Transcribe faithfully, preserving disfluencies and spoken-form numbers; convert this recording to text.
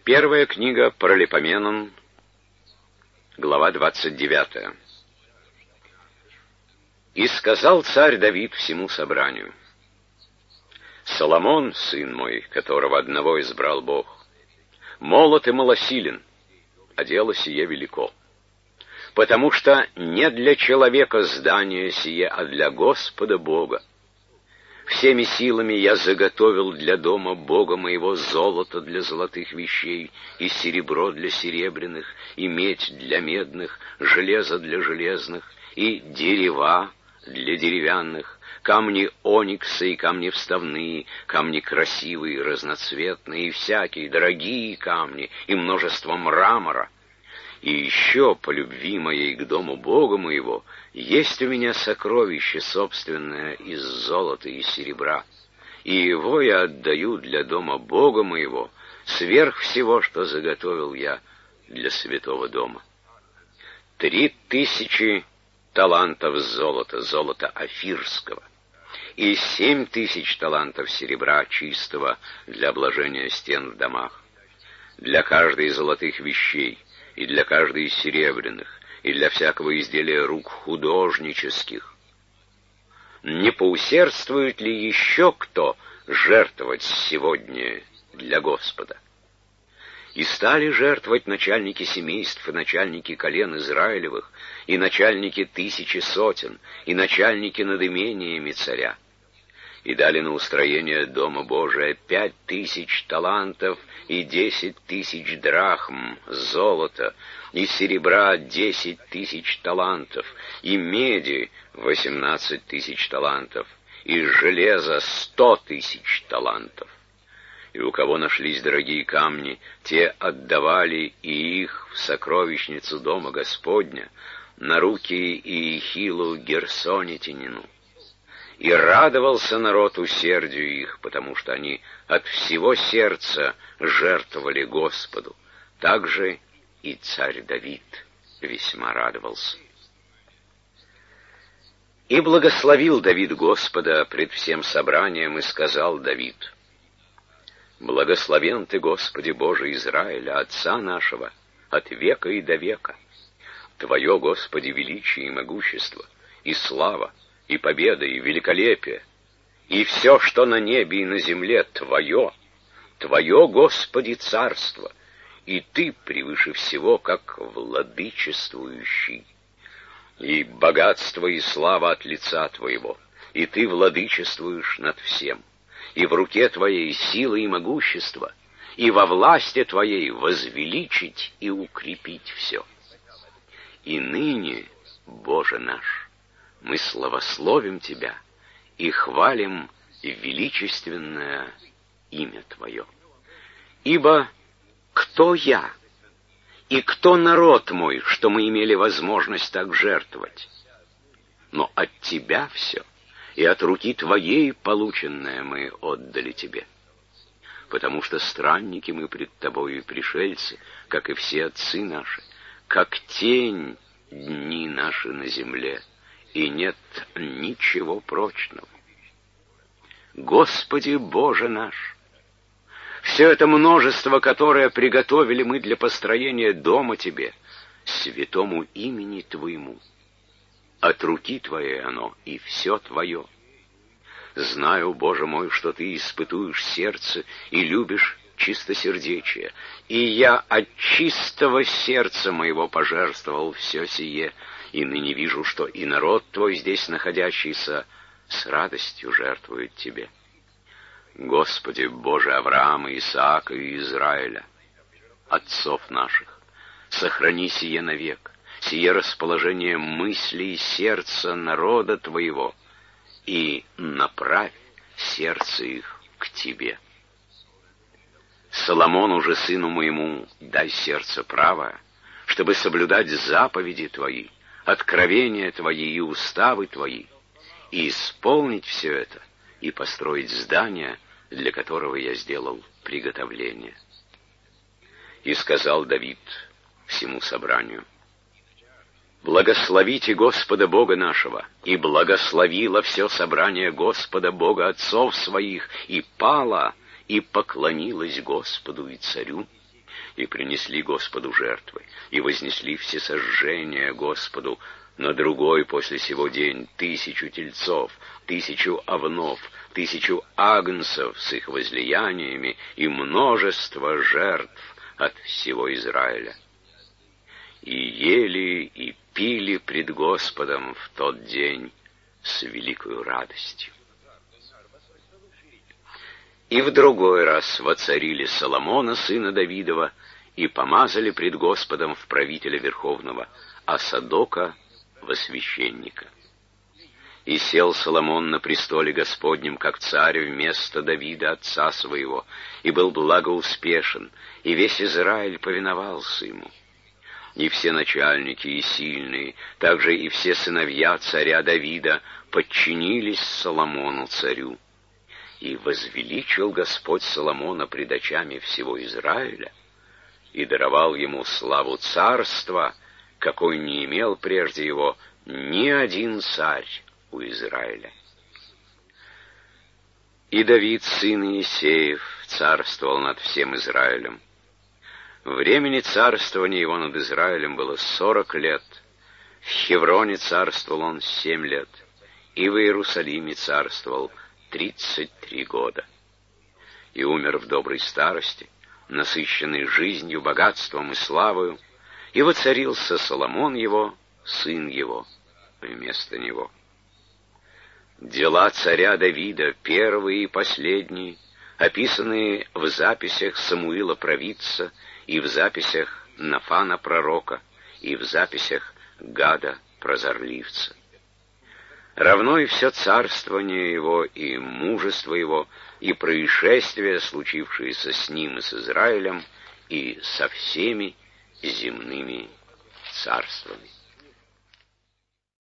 Первая книга Паралипоменон, глава двадцать девятая. «И сказал царь Давид всему собранию: Соломон, сын мой, которого одного избрал Бог, молод и малосилен, а дело сие велико. Потому что не для человека здание сие, а для Господа Бога. Всеми силами я заготовил для дома Бога моего золото для золотых вещей, и серебро для серебряных, и медь для медных, железо для железных, и дерева для деревянных, камни оникса и камни вставные, камни красивые и разноцветные, и всякие дорогие камни, и множество мрамора. И еще, по любви моей к дому Бога моего, есть у меня сокровище собственное из золота и серебра, и его я отдаю для дома Бога моего, сверх всего, что заготовил я для святого дома. Три тысячи талантов золота, золота офирского, и семь тысяч талантов серебра чистого для обложения стен в домах, для каждой из золотых вещей, и для каждой из серебряных, и для всякого изделия рук художнических. Не поусердствует ли еще кто жертвовать сегодня для Господа? И стали жертвовать начальники семейств, и начальники колен Израилевых, и начальники тысячи сотен, и начальники над имениями царя. И дали на устроение дома Божия пять тысяч талантов и десять тысяч драхм золота, и серебра десять тысяч талантов, и меди восемнадцать тысяч талантов, и железа сто тысяч талантов. И у кого нашлись дорогие камни, те отдавали и их в сокровищницу дома Господня, на руки Иехилу Герсонитянину. И радовался народ усердию их, потому что они от всего сердца жертвовали Господу. Так же и царь Давид весьма радовался. И благословил Давид Господа пред всем собранием, и сказал Давид: «Благословен Ты, Господи Боже Израиля, Отца нашего, от века и до века. Твое, Господи, величие и могущество, и слава, и победа, и великолепие, и все, что на небе и на земле, Твое, Твое, Господи, царство, и Ты превыше всего, как владычествующий. И богатство и слава от лица Твоего, и Ты владычествуешь над всем, и в руке Твоей сила и могущество, и во власти Твоей возвеличить и укрепить все. И ныне, Боже наш, мы славословим Тебя и хвалим величественное имя Твое. Ибо кто я и кто народ мой, что мы имели возможность так жертвовать? Но от Тебя все, и от руки Твоей полученное мы отдали Тебе. Потому что странники мы пред Тобою и пришельцы, как и все отцы наши, как тень дни наши на земле, и нет ничего прочного. Господи Боже наш, все это множество, которое приготовили мы для построения дома Тебе, святому имени Твоему, от руки Твоей оно, и все Твое. Знаю, Боже мой, что Ты испытуешь сердце и любишь чистосердечие, и я от чистого сердца моего пожертвовал все сие, и ныне вижу, что и народ Твой здесь находящийся с радостью жертвует Тебе. Господи, Боже Авраама, Исаака и Израиля, отцов наших, сохрани сие навек, сие расположение мысли и сердца народа Твоего, и направь сердце их к Тебе. Соломону же, сыну моему, дай сердце правое, чтобы соблюдать заповеди Твои, откровения Твои и уставы Твои, и исполнить все это, и построить здание, для которого я сделал приготовление. И сказал Давид всему собранию: «Благословите Господа Бога нашего». И благословило все собрание Господа Бога отцов своих, и пало, и поклонилось Господу и царю, И принесли Господу жертвы, и вознесли всесожжения Господу на другой после сего день тысячу тельцов, тысячу овнов, тысячу агнцев с их возлияниями и множество жертв от всего Израиля. И ели, и пили пред Господом в тот день с великою радостью. И в другой раз воцарили Соломона, сына Давидова, и помазали пред Господом в правителя верховного, а Садока во священника. И сел Соломон на престоле Господнем, как царь вместо Давида, отца своего, и был благоуспешен, и весь Израиль повиновался ему. И все начальники и сильные, также и все сыновья царя Давида подчинились Соломону царю. И возвеличил Господь Соломона пред очами всего Израиля, и даровал ему славу царства, какой не имел прежде его ни один царь у Израиля. И Давид, сын Иисеев, царствовал над всем Израилем. Времени царствования его над Израилем было сорок лет. В Хевроне царствовал он семь лет, и в Иерусалиме царствовал тридцать три года. И умер в доброй старости, насыщенный жизнью, богатством и славою, и воцарился Соломон его, сын его, вместо него. Дела царя Давида, первые и последние, описанные в записях Самуила провидца, и в записях Нафана пророка, и в записях Гада прозорливца. Равно и все царствование его, и мужество его, и происшествия, случившиеся с ним и с Израилем, и со всеми земными царствами.